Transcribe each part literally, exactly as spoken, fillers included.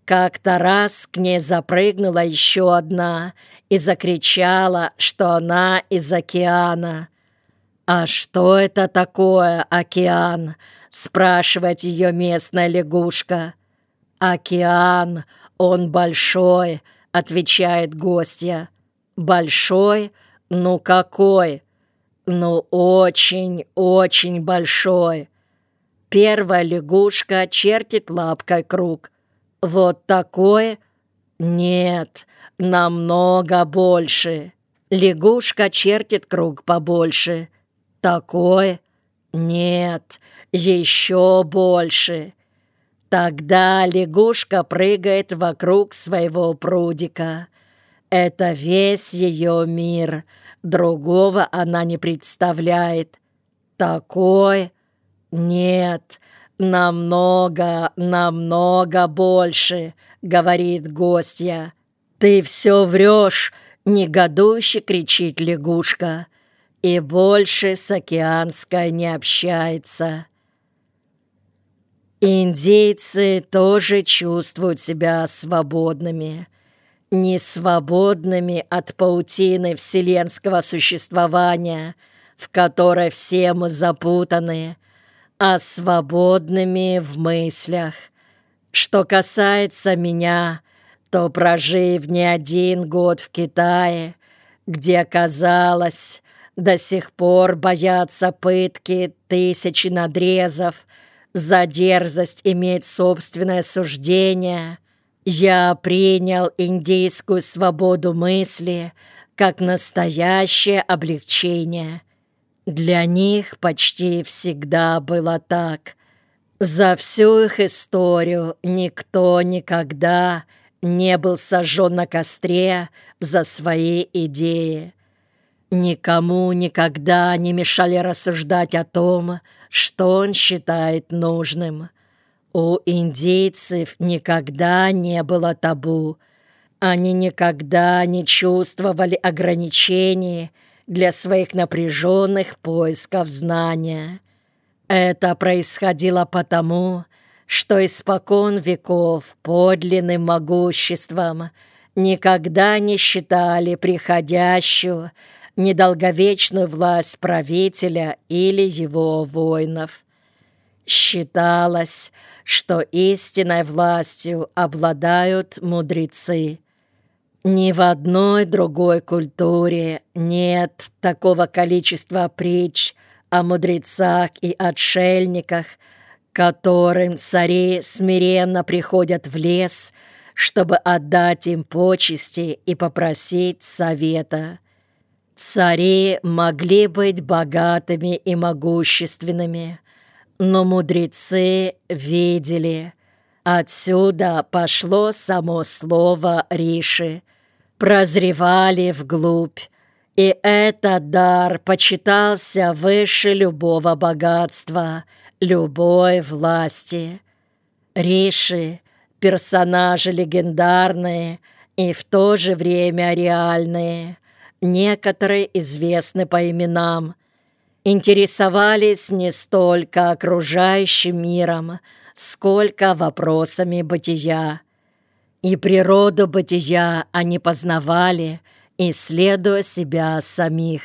Как-то раз к ней запрыгнула еще одна и закричала, что она из океана. «А что это такое океан?» — спрашивает ее местная лягушка. «Океан, он большой», — отвечает гостья. «Большой? Ну какой?» «Ну очень, очень большой». Первая лягушка чертит лапкой круг. «Вот такой?» «Нет, намного больше». Лягушка чертит круг побольше. «Такой?» «Нет, еще больше». Тогда лягушка прыгает вокруг своего прудика. Это весь ее мир, другого она не представляет. «Такой?» «Нет, намного, намного больше», — говорит гостья. «Ты все врешь», — негодующе кричит лягушка. И больше с океанской не общается. Индейцы тоже чувствуют себя свободными. Не свободными от паутины вселенского существования, в которой все мы запутаны, а свободными в мыслях. Что касается меня, то, прожив не один год в Китае, где, казалось, до сих пор боятся пытки тысячи надрезов за дерзость иметь собственное суждение, я принял индейскую свободу мысли как настоящее облегчение. Для них почти всегда было так. За всю их историю никто никогда не был сожжен на костре за свои идеи. Никому никогда не мешали рассуждать о том, что он считает нужным. У индейцев никогда не было табу. Они никогда не чувствовали ограничений для своих напряженных поисков знания. Это происходило потому, что испокон веков подлинным могуществом никогда не считали приходящую, недолговечную власть правителя или его воинов. Считалось, что истинной властью обладают мудрецы. Ни в одной другой культуре нет такого количества притч о мудрецах и отшельниках, которым цари смиренно приходят в лес, чтобы отдать им почести и попросить совета. Цари могли быть богатыми и могущественными, но мудрецы видели. Отсюда пошло само слово «риши», прозревали вглубь, и этот дар почитался выше любого богатства, любой власти. Риши — персонажи легендарные и в то же время реальные. Некоторые известны по именам, интересовались не столько окружающим миром, сколько вопросами бытия. И природу бытия они познавали, исследуя себя самих.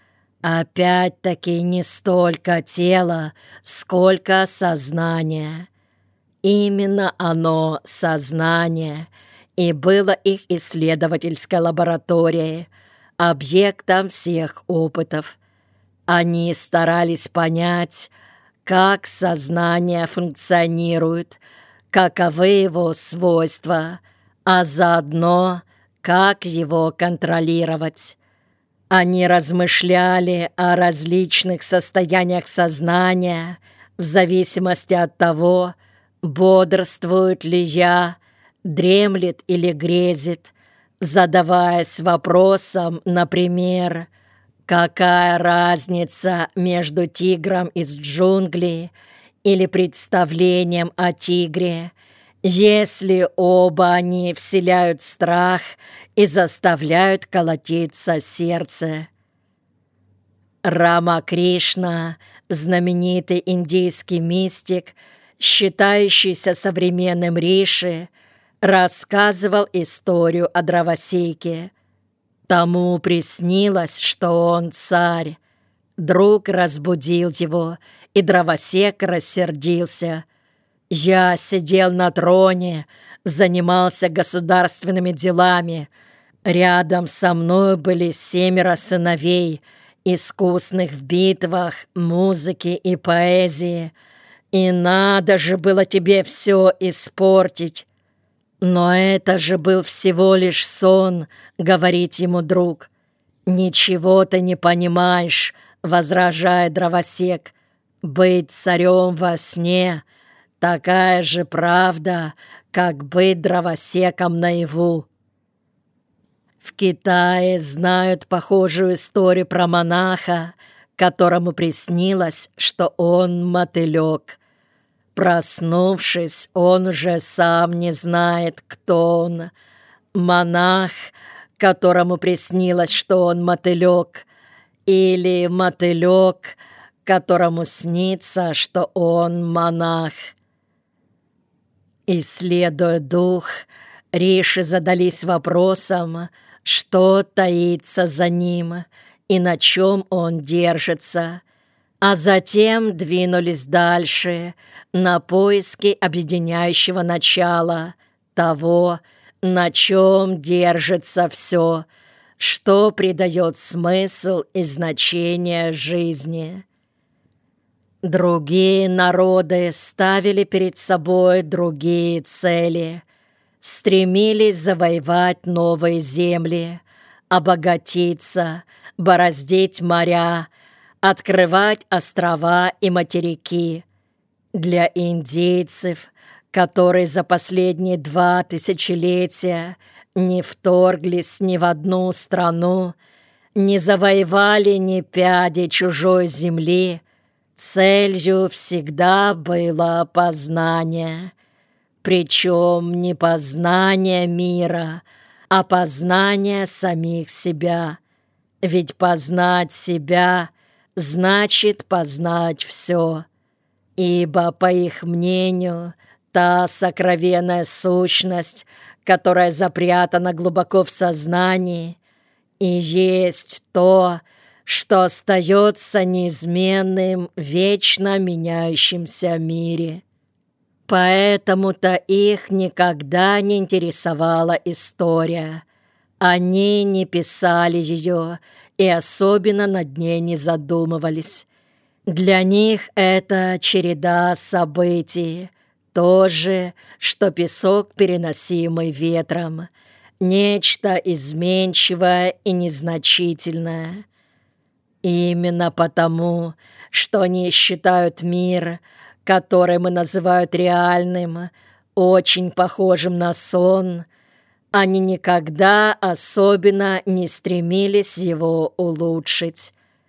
Опять-таки не столько тело, сколько сознание. Именно оно, сознание, и было их исследовательской лабораторией, объектом всех опытов. Они старались понять, как сознание функционирует, каковы его свойства, а заодно, как его контролировать. Они размышляли о различных состояниях сознания в зависимости от того, бодрствует ли я, дремлет или грезит, задаваясь вопросом, например, какая разница между тигром из джунглей или представлением о тигре, если оба они вселяют страх и заставляют колотиться сердце. Рамакришна, знаменитый индийский мистик, считающийся современным риши, рассказывал историю о дровосеке. Тому приснилось, что он царь. Друг разбудил его, и дровосек рассердился. «Я сидел на троне, занимался государственными делами. Рядом со мной были семеро сыновей, искусных в битвах, музыке и поэзии. И надо же было тебе все испортить». «Но это же был всего лишь сон», — говорит ему друг. «Ничего ты не понимаешь», — возражает дровосек. «Быть царем во сне — такая же правда, как быть дровосеком наяву». В Китае знают похожую историю про монаха, которому приснилось, что он мотылек. Проснувшись, он уже сам не знает, кто он. Монах, которому приснилось, что он мотылек, или мотылек, которому снится, что он монах. Исследуя дух, риши задались вопросом, что таится за ним и на чем он держится, а затем двинулись дальше на поиски объединяющего начала, того, на чем держится все, что придает смысл и значение жизни. Другие народы ставили перед собой другие цели, стремились завоевать новые земли, обогатиться, бороздить моря, открывать острова и материки. Для индейцев, которые за последние два тысячелетия не вторглись ни в одну страну, не завоевали ни пяди чужой земли, целью всегда было познание. Причем не познание мира, а познание самих себя. Ведь познать себя значит познать все. Ибо, по их мнению, та сокровенная сущность, которая запрятана глубоко в сознании, и есть то, что остается неизменным в вечно меняющемся мире. Поэтому-то их никогда не интересовала история. Они не писали ее и особенно над ней не задумывались. Для них это череда событий, то же, что песок, переносимый ветром, нечто изменчивое и незначительное. Именно потому, что они считают мир, который мы называют реальным, очень похожим на сон, они никогда особенно не стремились его улучшить.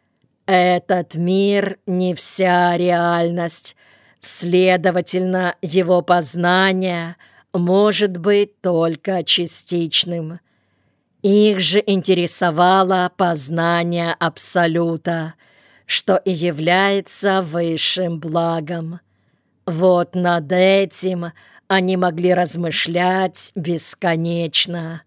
Этот мир не вся реальность, следовательно, его познание может быть только частичным. Их же интересовало познание Абсолюта, что и является высшим благом. Вот над этим они могли размышлять бесконечно.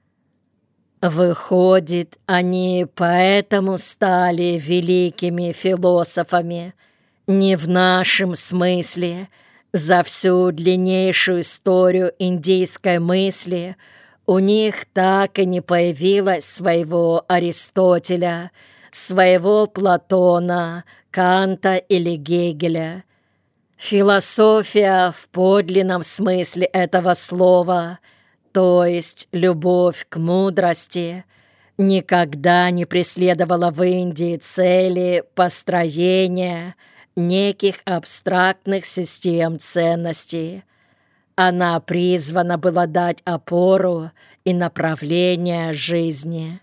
Выходит, они поэтому стали великими философами, не в нашем смысле. За всю длиннейшую историю индийской мысли у них так и не появилось своего Аристотеля, своего Платона, Канта или Гегеля. Философия в подлинном смысле этого слова, то есть любовь к мудрости, никогда не преследовала в Индии цели построения неких абстрактных систем ценностей. Она призвана была дать опору и направление жизни.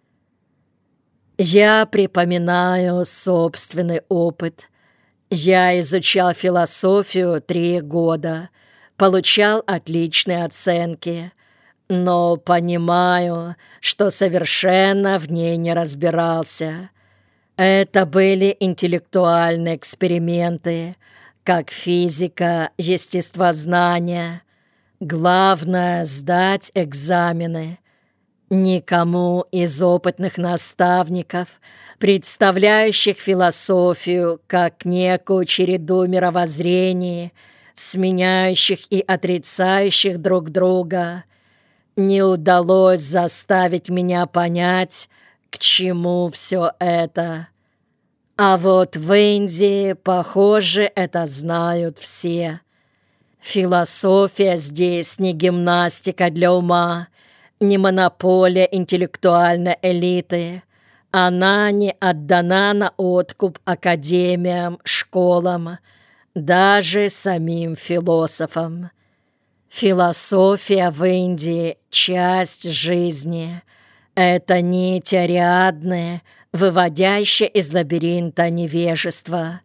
Я припоминаю собственный опыт. Я изучал философию три года, получал отличные оценки, но понимаю, что совершенно в ней не разбирался. Это были интеллектуальные эксперименты, как физика, естествознание. Главное — сдать экзамены. Никому из опытных наставников, представляющих философию как некую череду мировоззрений, сменяющих и отрицающих друг друга, не удалось заставить меня понять, к чему все это. А вот в Индии, похоже, это знают все. Философия здесь не гимнастика для ума, не монополия интеллектуальной элиты. Она не отдана на откуп академиям, школам, даже самим философам. Философия в Индии — часть жизни. Это нить Ариадны, выводящая из лабиринта невежества.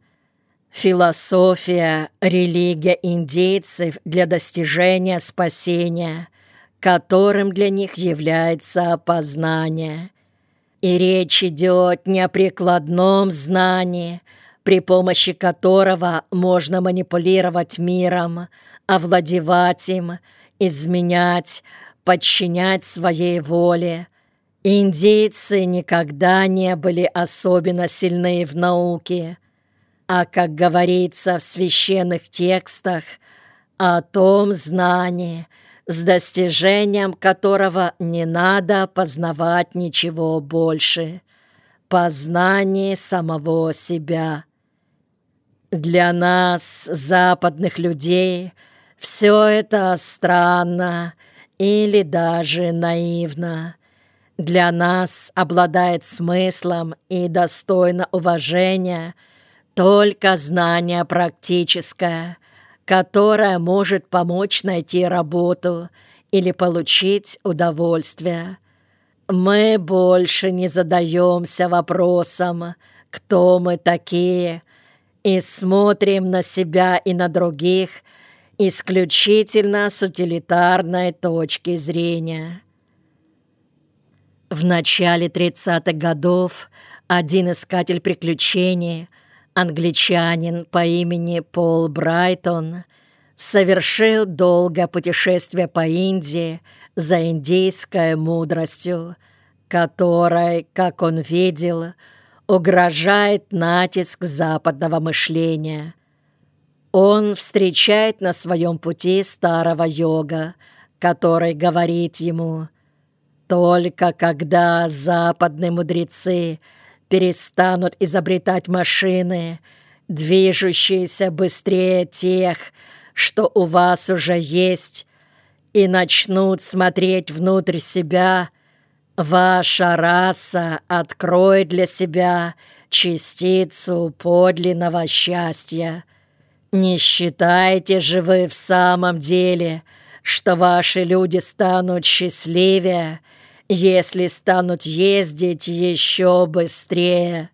Философия — религия индейцев для достижения спасения, которым для них является познание. И речь идет не о прикладном знании, при помощи которого можно манипулировать миром, овладевать им, изменять, подчинять своей воле. Индейцы никогда не были особенно сильны в науке, а, как говорится в священных текстах, о том знании, с достижением которого не надо познавать ничего больше, познание самого себя. Для нас, западных людей, все это странно или даже наивно. Для нас обладает смыслом и достойно уважения только знание практическое, которое может помочь найти работу или получить удовольствие. Мы больше не задаемся вопросом, кто мы такие, и смотрим на себя и на других исключительно с утилитарной точки зрения. В начале тридцатых годов один искатель приключений, англичанин по имени Пол Брайтон, совершил долгое путешествие по Индии за индейской мудростью, которой, как он видел, угрожает натиск западного мышления. Он встречает на своем пути старого йога, который говорит ему: «Только когда западные мудрецы перестанут изобретать машины, движущиеся быстрее тех, что у вас уже есть, и начнут смотреть внутрь себя, ваша раса откроет для себя частицу подлинного счастья. Не считаете же вы в самом деле, что ваши люди станут счастливее, если станут ездить еще быстрее?»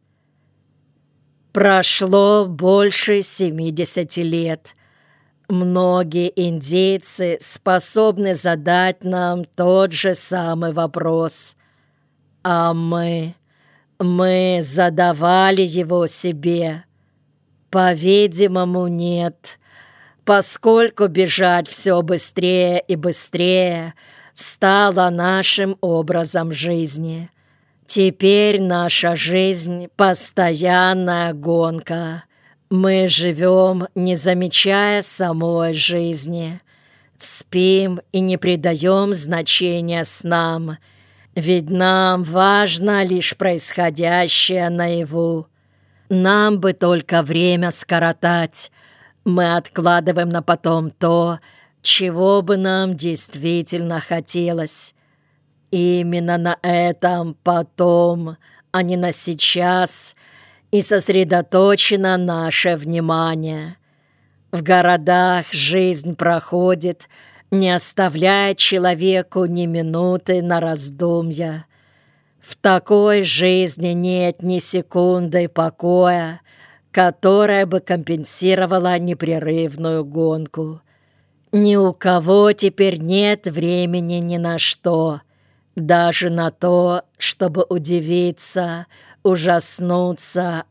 Прошло больше семидесяти лет. Многие индейцы способны задать нам тот же самый вопрос. А мы, мы задавали его себе? По-видимому, нет, поскольку бежать все быстрее и быстрее стало нашим образом жизни. Теперь наша жизнь — постоянная гонка. Мы живем, не замечая самой жизни. Спим и не придаем значения снам, ведь нам важно лишь происходящее наяву. Нам бы только время скоротать. Мы откладываем на потом то, чего бы нам действительно хотелось. Именно на этом потом, а не на сейчас, и сосредоточено наше внимание. В городах жизнь проходит, не оставляя человеку ни минуты на раздумья. В такой жизни нет ни секунды покоя, которая бы компенсировала непрерывную гонку. Ни у кого теперь нет времени ни на что, даже на то, чтобы удивиться, ужаснуться,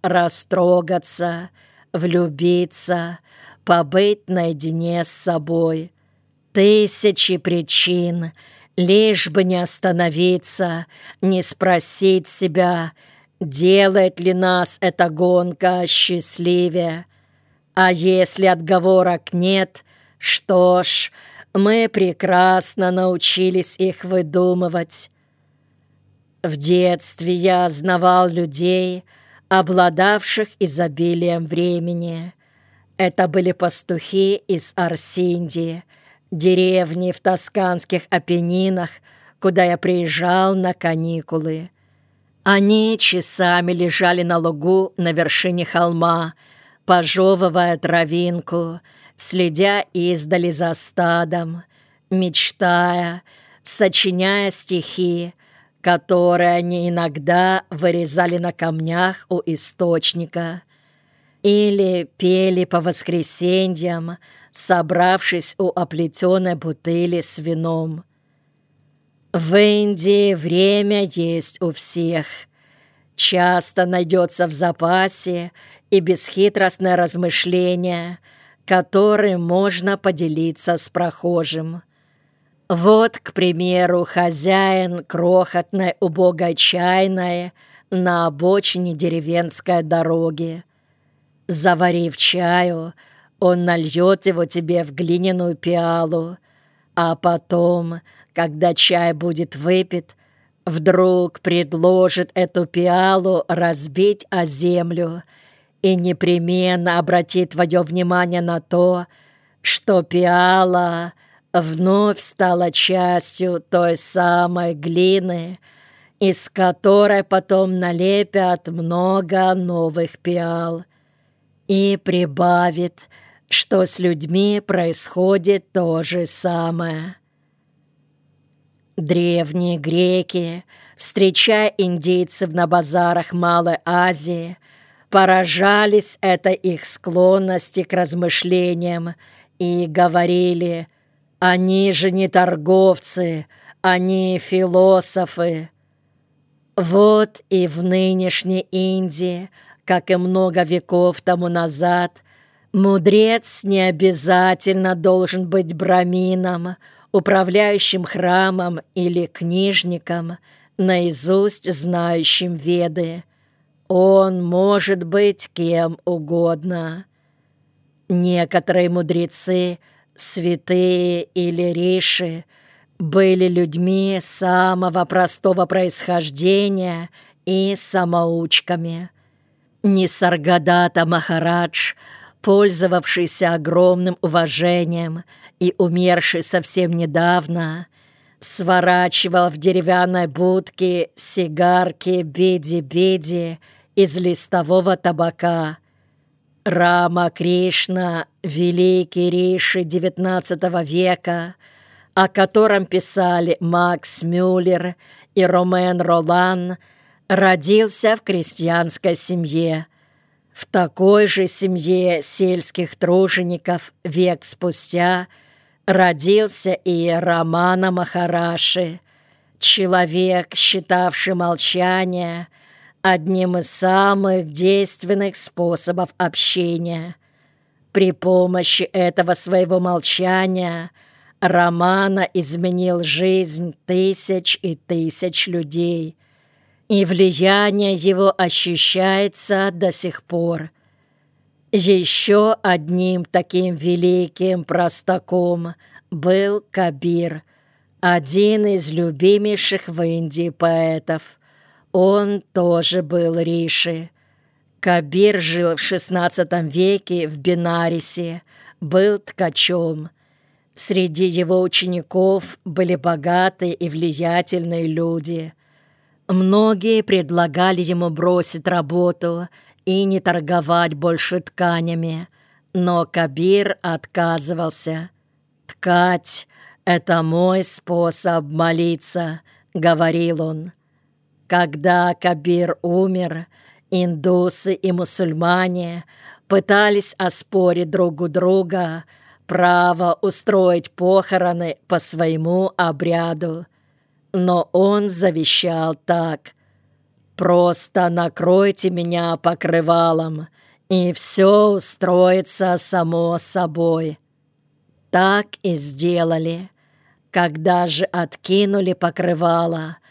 растрогаться, влюбиться, побыть наедине с собой. Тысячи причин, лишь бы не остановиться, не спросить себя, делает ли нас эта гонка счастливее. А если отговорок нет, что ж, мы прекрасно научились их выдумывать. В детстве я знавал людей, обладавших изобилием времени. Это были пастухи из Арсиндии, деревни в тосканских Апеннинах, куда я приезжал на каникулы. Они часами лежали на лугу на вершине холма, пожевывая травинку, следя издали за стадом, мечтая, сочиняя стихи, которые они иногда вырезали на камнях у источника, или пели по воскресеньям, собравшись у оплетенной бутыли с вином. В Индии время есть у всех. Часто найдется в запасе и бесхитростное размышление, которым можно поделиться с прохожим. Вот, к примеру, хозяин крохотной убогой чайной на обочине деревенской дороги. Заварив чаю, он нальет его тебе в глиняную пиалу, а потом, когда чай будет выпит, вдруг предложит эту пиалу разбить о землю и непременно обратит твое внимание на то, что пиала вновь стала частью той самой глины, из которой потом налепят много новых пиал, и прибавит, что с людьми происходит то же самое. Древние греки, встречая индейцев на базарах Малой Азии, поражались этой их склонности к размышлениям и говорили: «Они же не торговцы, они философы». Вот и в нынешней Индии, как и много веков тому назад, мудрец не обязательно должен быть брамином, управляющим храмом или книжником, наизусть знающим Веды. Он может быть кем угодно. Некоторые мудрецы, святые или риши, были людьми самого простого происхождения и самоучками. Нисаргадата Махарадж, пользовавшийся огромным уважением и умерший совсем недавно, сворачивал в деревянной будке сигарки биди-биди из листового табака. Рама Кришна, великий риши девятнадцатого века, о котором писали Макс Мюллер и Ромен Ролан, родился в крестьянской семье. В такой же семье сельских тружеников век спустя родился и Рамана Махараши, человек, считавший молчание одним из самых действенных способов общения. При помощи этого своего молчания Рамана изменил жизнь тысяч и тысяч людей, и влияние его ощущается до сих пор. Еще одним таким великим простаком был Кабир, один из любимейших в Индии поэтов. Он тоже был риши. Кабир жил в шестнадцатом веке в Бенарисе, был ткачом. Среди его учеников были богатые и влиятельные люди. Многие предлагали ему бросить работу и не торговать больше тканями, но Кабир отказывался. «Ткать — это мой способ молиться», — говорил он. Когда Кабир умер, индусы и мусульмане пытались оспорить друг у друга право устроить похороны по своему обряду. Но он завещал так: «Просто накройте меня покрывалом, и все устроится само собой». Так и сделали. Когда же откинули покрывало,